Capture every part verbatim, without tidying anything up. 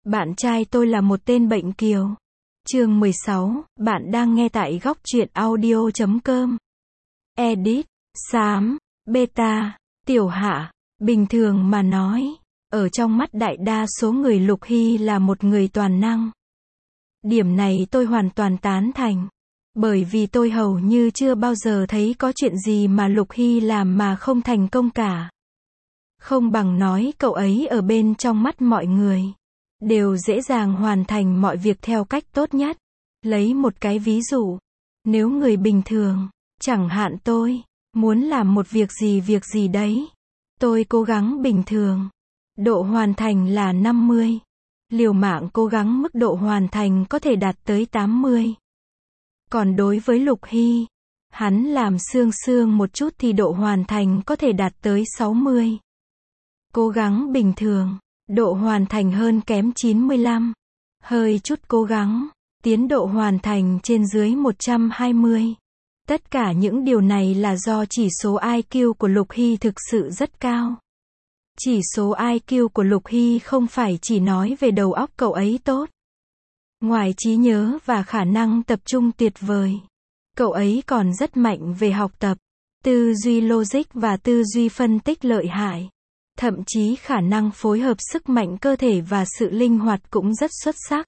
Bạn trai tôi là một tên bệnh kiều. Chương mười sáu, bạn đang nghe tại góc truyện audio chấm com. Edit, xám, beta, tiểu hạ. Bình thường mà nói, ở trong mắt đại đa số người Lục Hy là một người toàn năng. Điểm này tôi hoàn toàn tán thành. Bởi vì tôi hầu như chưa bao giờ thấy có chuyện gì mà Lục Hy làm mà không thành công cả. Không bằng nói cậu ấy ở bên trong mắt mọi người đều dễ dàng hoàn thành mọi việc theo cách tốt nhất. Lấy một cái ví dụ, nếu người bình thường, chẳng hạn tôi, muốn làm một việc gì việc gì đấy, tôi cố gắng bình thường, độ hoàn thành là năm mươi. Liều mạng cố gắng mức độ hoàn thành có thể đạt tới tám mươi. Còn đối với Lục Hy, hắn làm xương xương một chút thì độ hoàn thành có thể đạt tới sáu mươi. Cố gắng bình thường, độ hoàn thành hơn kém chín mươi lăm. Hơi chút cố gắng, tiến độ hoàn thành trên dưới một trăm hai mươi. Tất cả những điều này là do chỉ số i kiu của Lục Hy thực sự rất cao. Chỉ số i kiu của Lục Hy không phải chỉ nói về đầu óc cậu ấy tốt. Ngoài trí nhớ và khả năng tập trung tuyệt vời, cậu ấy còn rất mạnh về học tập, tư duy logic và tư duy phân tích lợi hại. Thậm chí khả năng phối hợp sức mạnh cơ thể và sự linh hoạt cũng rất xuất sắc.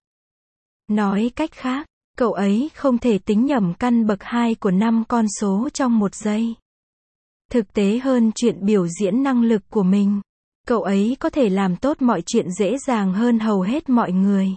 Nói cách khác, cậu ấy không thể tính nhẩm căn bậc hai của năm con số trong một giây. Thực tế hơn chuyện biểu diễn năng lực của mình, cậu ấy có thể làm tốt mọi chuyện dễ dàng hơn hầu hết mọi người.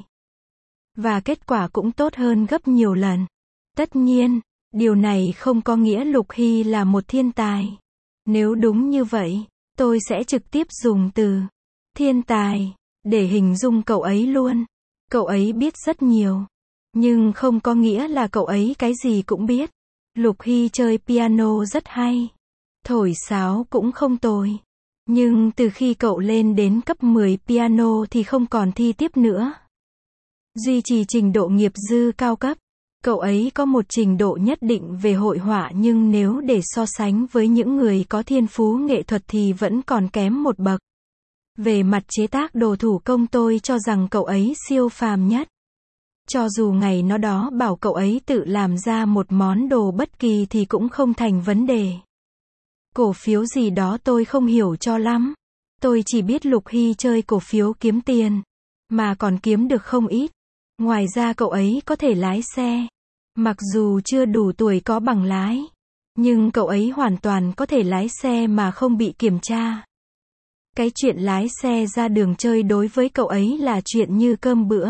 Và kết quả cũng tốt hơn gấp nhiều lần. Tất nhiên, điều này không có nghĩa Lục Hy là một thiên tài. Nếu đúng như vậy, tôi sẽ trực tiếp dùng từ thiên tài để hình dung cậu ấy luôn. Cậu ấy biết rất nhiều, nhưng không có nghĩa là cậu ấy cái gì cũng biết. Lục Hy chơi piano rất hay, thổi sáo cũng không tồi. Nhưng từ khi cậu lên đến cấp mười piano thì không còn thi tiếp nữa. Duy trì trình độ nghiệp dư cao cấp. Cậu ấy có một trình độ nhất định về hội họa nhưng nếu để so sánh với những người có thiên phú nghệ thuật thì vẫn còn kém một bậc. Về mặt chế tác đồ thủ công tôi cho rằng cậu ấy siêu phàm nhất. Cho dù ngày nó đó bảo cậu ấy tự làm ra một món đồ bất kỳ thì cũng không thành vấn đề. Cổ phiếu gì đó tôi không hiểu cho lắm. Tôi chỉ biết Lục Hy chơi cổ phiếu kiếm tiền, mà còn kiếm được không ít. Ngoài ra cậu ấy có thể lái xe. Mặc dù chưa đủ tuổi có bằng lái, nhưng cậu ấy hoàn toàn có thể lái xe mà không bị kiểm tra. Cái chuyện lái xe ra đường chơi đối với cậu ấy là chuyện như cơm bữa.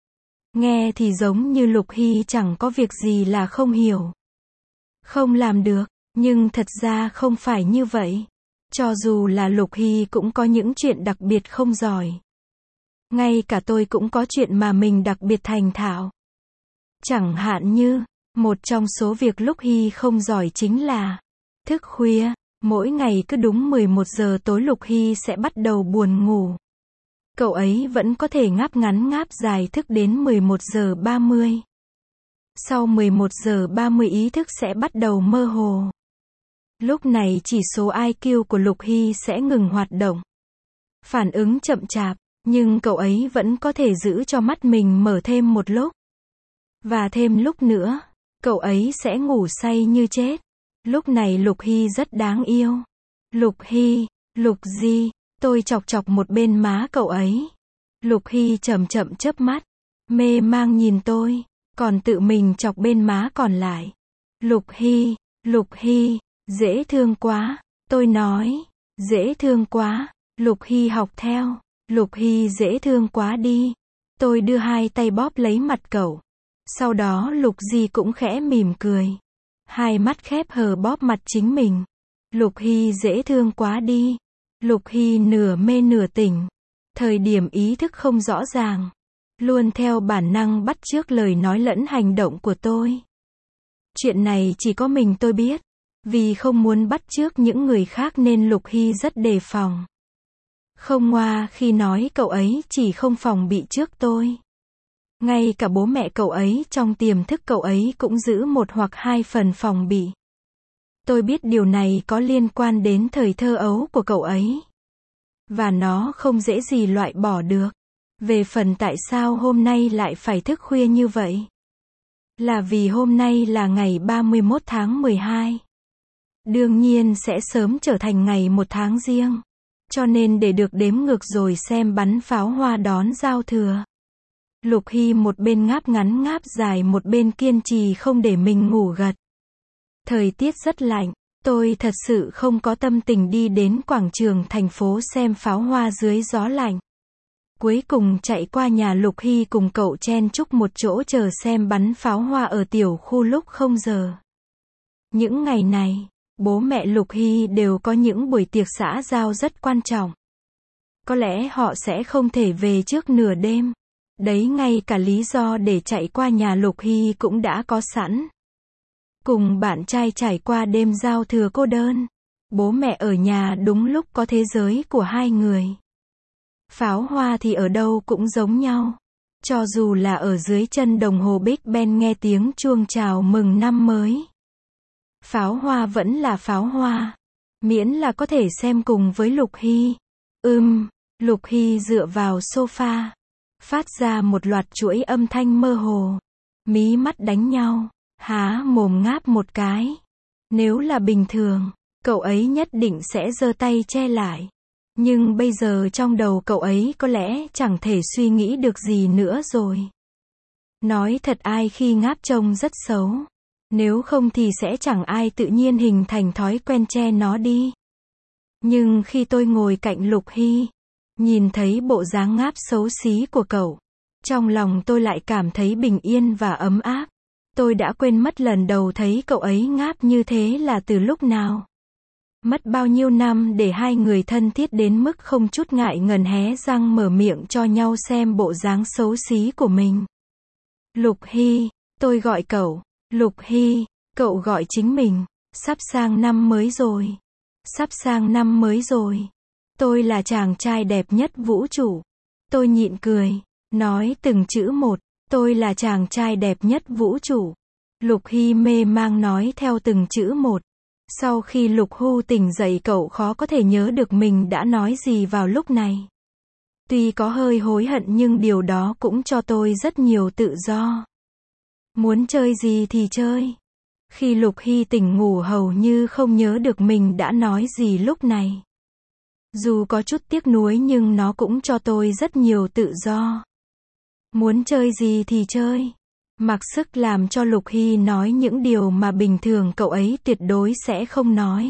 Nghe thì giống như Lục Hy chẳng có việc gì là không hiểu, không làm được, nhưng thật ra không phải như vậy. Cho dù là Lục Hy cũng có những chuyện đặc biệt không giỏi. Ngay cả tôi cũng có chuyện mà mình đặc biệt thành thạo. Chẳng hạn như, một trong số việc Lục Hy không giỏi chính là thức khuya. Mỗi ngày cứ đúng mười một giờ tối Lục Hy sẽ bắt đầu buồn ngủ. Cậu ấy vẫn có thể ngáp ngắn ngáp dài thức đến mười một giờ ba mươi. Sau mười một giờ ba mươi ý thức sẽ bắt đầu mơ hồ. Lúc này chỉ số i kiu của Lục Hy sẽ ngừng hoạt động. Phản ứng chậm chạp, nhưng cậu ấy vẫn có thể giữ cho mắt mình mở thêm một lúc. Và thêm lúc nữa, cậu ấy sẽ ngủ say như chết. Lúc này Lục Hy rất đáng yêu. Lục Hy, Lục Di, tôi chọc chọc một bên má cậu ấy. Lục Hy chậm chậm chớp mắt, mê mang nhìn tôi, còn tự mình chọc bên má còn lại. Lục Hy, Lục Hy, dễ thương quá, tôi nói, dễ thương quá. Lục Hy học theo, Lục Hy dễ thương quá đi. Tôi đưa hai tay bóp lấy mặt cậu. Sau đó Lục Di cũng khẽ mỉm cười. Hai mắt khép hờ bóp mặt chính mình. Lục Hy dễ thương quá đi. Lục Hy nửa mê nửa tỉnh. Thời điểm ý thức không rõ ràng. Luôn theo bản năng bắt chước lời nói lẫn hành động của tôi. Chuyện này chỉ có mình tôi biết. Vì không muốn bắt chước những người khác nên Lục Hy rất đề phòng. Không ngoa khi nói cậu ấy chỉ không phòng bị trước tôi. Ngay cả bố mẹ cậu ấy trong tiềm thức cậu ấy cũng giữ một hoặc hai phần phòng bị. Tôi biết điều này có liên quan đến thời thơ ấu của cậu ấy. Và nó không dễ gì loại bỏ được. Về phần tại sao hôm nay lại phải thức khuya như vậy? Là vì hôm nay là ngày ba mươi mốt tháng mười hai. Đương nhiên sẽ sớm trở thành ngày một tháng giêng. Cho nên để được đếm ngược rồi xem bắn pháo hoa đón giao thừa. Lục Hy một bên ngáp ngắn ngáp dài một bên kiên trì không để mình ngủ gật. Thời tiết rất lạnh, tôi thật sự không có tâm tình đi đến quảng trường thành phố xem pháo hoa dưới gió lạnh. Cuối cùng chạy qua nhà Lục Hy cùng cậu chen chúc một chỗ chờ xem bắn pháo hoa ở tiểu khu lúc không giờ. Những ngày này, bố mẹ Lục Hy đều có những buổi tiệc xã giao rất quan trọng. Có lẽ họ sẽ không thể về trước nửa đêm. Đấy ngay cả lý do để chạy qua nhà Lục Hy cũng đã có sẵn. Cùng bạn trai trải qua đêm giao thừa cô đơn. Bố mẹ ở nhà đúng lúc có thế giới của hai người. Pháo hoa thì ở đâu cũng giống nhau. Cho dù là ở dưới chân đồng hồ Big Ben nghe tiếng chuông chào mừng năm mới. Pháo hoa vẫn là pháo hoa. Miễn là có thể xem cùng với Lục Hy. Ừm, Lục Hy dựa vào sofa. Phát ra một loạt chuỗi âm thanh mơ hồ. Mí mắt đánh nhau. Há mồm ngáp một cái. Nếu là bình thường, cậu ấy nhất định sẽ giơ tay che lại. Nhưng bây giờ trong đầu cậu ấy có lẽ chẳng thể suy nghĩ được gì nữa rồi. Nói thật ai khi ngáp trông rất xấu. Nếu không thì sẽ chẳng ai tự nhiên hình thành thói quen che nó đi. Nhưng khi tôi ngồi cạnh Lục Hy, nhìn thấy bộ dáng ngáp xấu xí của cậu, trong lòng tôi lại cảm thấy bình yên và ấm áp. Tôi đã quên mất lần đầu thấy cậu ấy ngáp như thế là từ lúc nào. Mất bao nhiêu năm để hai người thân thiết đến mức không chút ngại ngần hé răng mở miệng cho nhau xem bộ dáng xấu xí của mình. Lục Hy, tôi gọi cậu. Lục Hy, cậu gọi chính mình. Sắp sang năm mới rồi. Sắp sang năm mới rồi. Tôi là chàng trai đẹp nhất vũ trụ. Tôi nhịn cười, nói từng chữ một. Tôi là chàng trai đẹp nhất vũ trụ. Lục Hy mê mang nói theo từng chữ một. Sau khi Lục Hu tỉnh dậy cậu khó có thể nhớ được mình đã nói gì vào lúc này. Tuy có hơi hối hận nhưng điều đó cũng cho tôi rất nhiều tự do. Muốn chơi gì thì chơi. Khi Lục Hy tỉnh ngủ hầu như không nhớ được mình đã nói gì lúc này. Dù có chút tiếc nuối nhưng nó cũng cho tôi rất nhiều tự do. Muốn chơi gì thì chơi. Mặc sức làm cho Lục Hy nói những điều mà bình thường cậu ấy tuyệt đối sẽ không nói.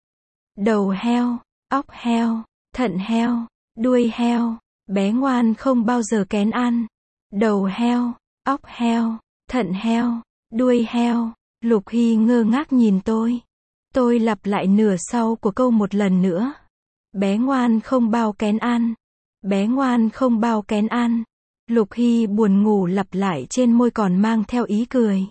Đầu heo, óc heo, thận heo, đuôi heo, bé ngoan không bao giờ kén ăn. Đầu heo, óc heo, thận heo, đuôi heo. Lục Hy ngơ ngác nhìn tôi. Tôi lặp lại nửa sau của câu một lần nữa. Bé ngoan không bao kén ăn. Bé ngoan không bao kén ăn. Lục Hy buồn ngủ lặp lại trên môi còn mang theo ý cười.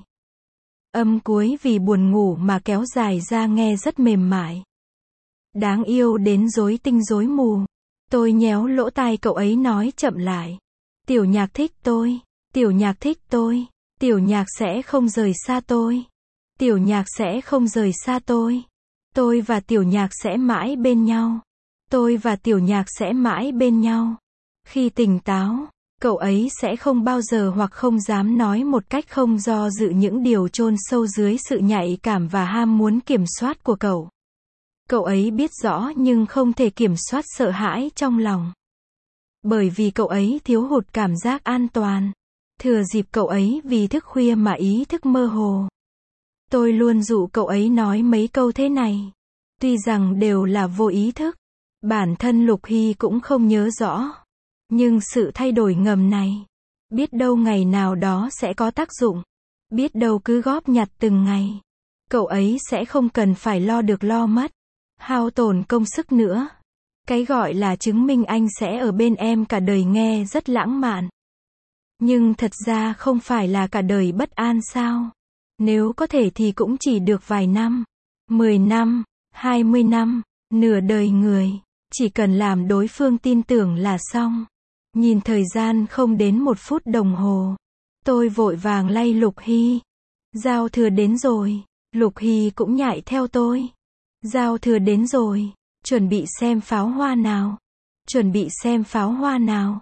Âm cuối vì buồn ngủ mà kéo dài ra nghe rất mềm mại. Đáng yêu đến rối tinh rối mù. Tôi nhéo lỗ tai cậu ấy nói chậm lại. Tiểu Nhạc thích tôi. Tiểu Nhạc thích tôi. Tiểu Nhạc sẽ không rời xa tôi. Tiểu Nhạc sẽ không rời xa tôi. Tôi và Tiểu Nhạc sẽ mãi bên nhau. Tôi và Tiểu Nhạc sẽ mãi bên nhau. Khi tỉnh táo, cậu ấy sẽ không bao giờ hoặc không dám nói một cách không do dự những điều chôn sâu dưới sự nhạy cảm và ham muốn kiểm soát của cậu. Cậu ấy biết rõ nhưng không thể kiểm soát sợ hãi trong lòng. Bởi vì cậu ấy thiếu hụt cảm giác an toàn. Thừa dịp cậu ấy vì thức khuya mà ý thức mơ hồ. Tôi luôn dụ cậu ấy nói mấy câu thế này. Tuy rằng đều là vô ý thức. Bản thân Lục Hy cũng không nhớ rõ. Nhưng sự thay đổi ngầm này, biết đâu ngày nào đó sẽ có tác dụng. Biết đâu cứ góp nhặt từng ngày, cậu ấy sẽ không cần phải lo được lo mất, hao tổn công sức nữa. Cái gọi là chứng minh anh sẽ ở bên em cả đời nghe rất lãng mạn. Nhưng thật ra không phải là cả đời bất an sao? Nếu có thể thì cũng chỉ được vài năm, mười năm, hai mươi năm, nửa đời người. Chỉ cần làm đối phương tin tưởng là xong. Nhìn thời gian không đến một phút đồng hồ. Tôi vội vàng lay Lục Hy. Giao thừa đến rồi. Lục Hy cũng nhảy theo tôi. Giao thừa đến rồi. Chuẩn bị xem pháo hoa nào. Chuẩn bị xem pháo hoa nào.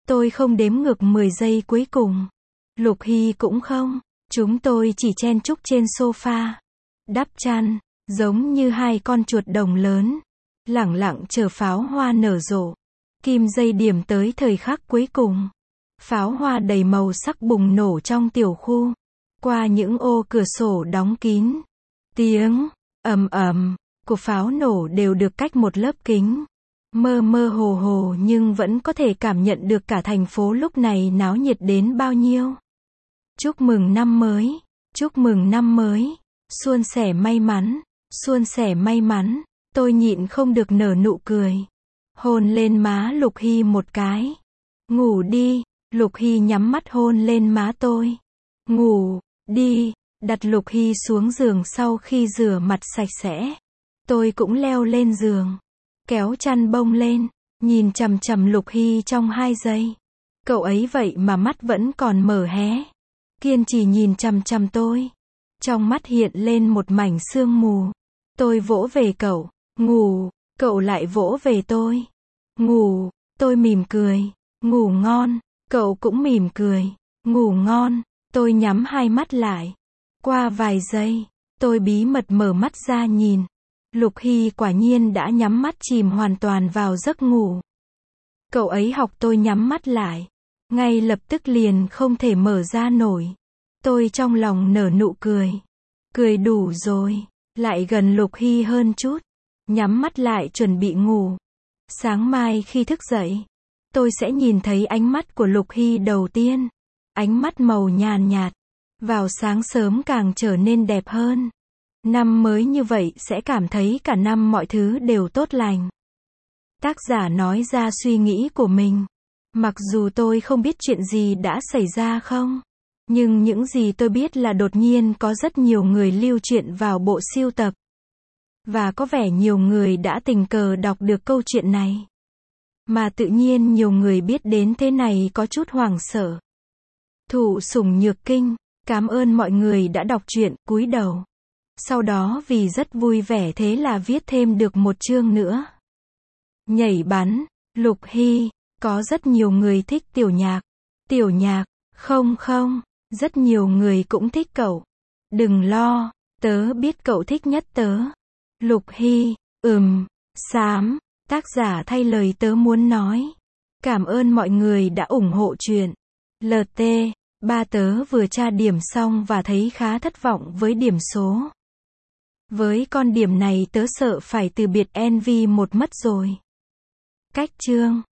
Tôi không đếm ngược mười giây cuối cùng. Lục Hy cũng không. Chúng tôi chỉ chen chúc trên sofa. Đắp chăn. Giống như hai con chuột đồng lớn. Lẳng lặng chờ pháo hoa nở rộ. Kim dây điểm tới thời khắc cuối cùng. Pháo hoa đầy màu sắc bùng nổ trong tiểu khu. Qua những ô cửa sổ đóng kín. Tiếng ầm ầm của pháo nổ đều được cách một lớp kính. Mơ mơ hồ hồ nhưng vẫn có thể cảm nhận được cả thành phố lúc này náo nhiệt đến bao nhiêu. Chúc mừng năm mới. Chúc mừng năm mới. Suôn sẻ may mắn. Suôn sẻ may mắn. Tôi nhịn không được nở nụ cười. Hôn lên má Lục Hy một cái. Ngủ đi. Lục Hy nhắm mắt hôn lên má tôi. Ngủ đi. Đặt Lục Hy xuống giường sau khi rửa mặt sạch sẽ. Tôi cũng leo lên giường. Kéo chăn bông lên. Nhìn chằm chằm Lục Hy trong hai giây. Cậu ấy vậy mà mắt vẫn còn mở hé. Kiên trì nhìn chằm chằm tôi. Trong mắt hiện lên một mảnh sương mù. Tôi vỗ về cậu. Ngủ. Cậu lại vỗ về tôi. Ngủ. Tôi mỉm cười. Ngủ ngon. Cậu cũng mỉm cười. Ngủ ngon. Tôi nhắm hai mắt lại. Qua vài giây, tôi bí mật mở mắt ra nhìn. Lục Hy quả nhiên đã nhắm mắt chìm hoàn toàn vào giấc ngủ. Cậu ấy học tôi nhắm mắt lại. Ngay lập tức liền không thể mở ra nổi. Tôi trong lòng nở nụ cười. Cười đủ rồi. Lại gần Lục Hy hơn chút. Nhắm mắt lại chuẩn bị ngủ. Sáng mai khi thức dậy, tôi sẽ nhìn thấy ánh mắt của Lục Hy đầu tiên. Ánh mắt màu nhàn nhạt. Vào sáng sớm càng trở nên đẹp hơn. Năm mới như vậy sẽ cảm thấy cả năm mọi thứ đều tốt lành. Tác giả nói ra suy nghĩ của mình. Mặc dù tôi không biết chuyện gì đã xảy ra không. Nhưng những gì tôi biết là đột nhiên có rất nhiều người lưu truyện vào bộ sưu tập. Và có vẻ nhiều người đã tình cờ đọc được câu chuyện này. Mà tự nhiên nhiều người biết đến thế này có chút hoảng sợ. Thụ Sủng Nhược Kinh, cảm ơn mọi người đã đọc truyện, cúi đầu. Sau đó vì rất vui vẻ thế là viết thêm được một chương nữa. Nhảy bắn, Lục Hy, có rất nhiều người thích Tiểu Nhạc. Tiểu Nhạc, không không, rất nhiều người cũng thích cậu. Đừng lo, tớ biết cậu thích nhất tớ. Lục Hy, ừm, xám, tác giả thay lời tớ muốn nói. Cảm ơn mọi người đã ủng hộ truyện. lờ tê, ba tớ vừa tra điểm xong và thấy khá thất vọng với điểm số. Với con điểm này tớ sợ phải từ biệt en vê một mất rồi. Cách chương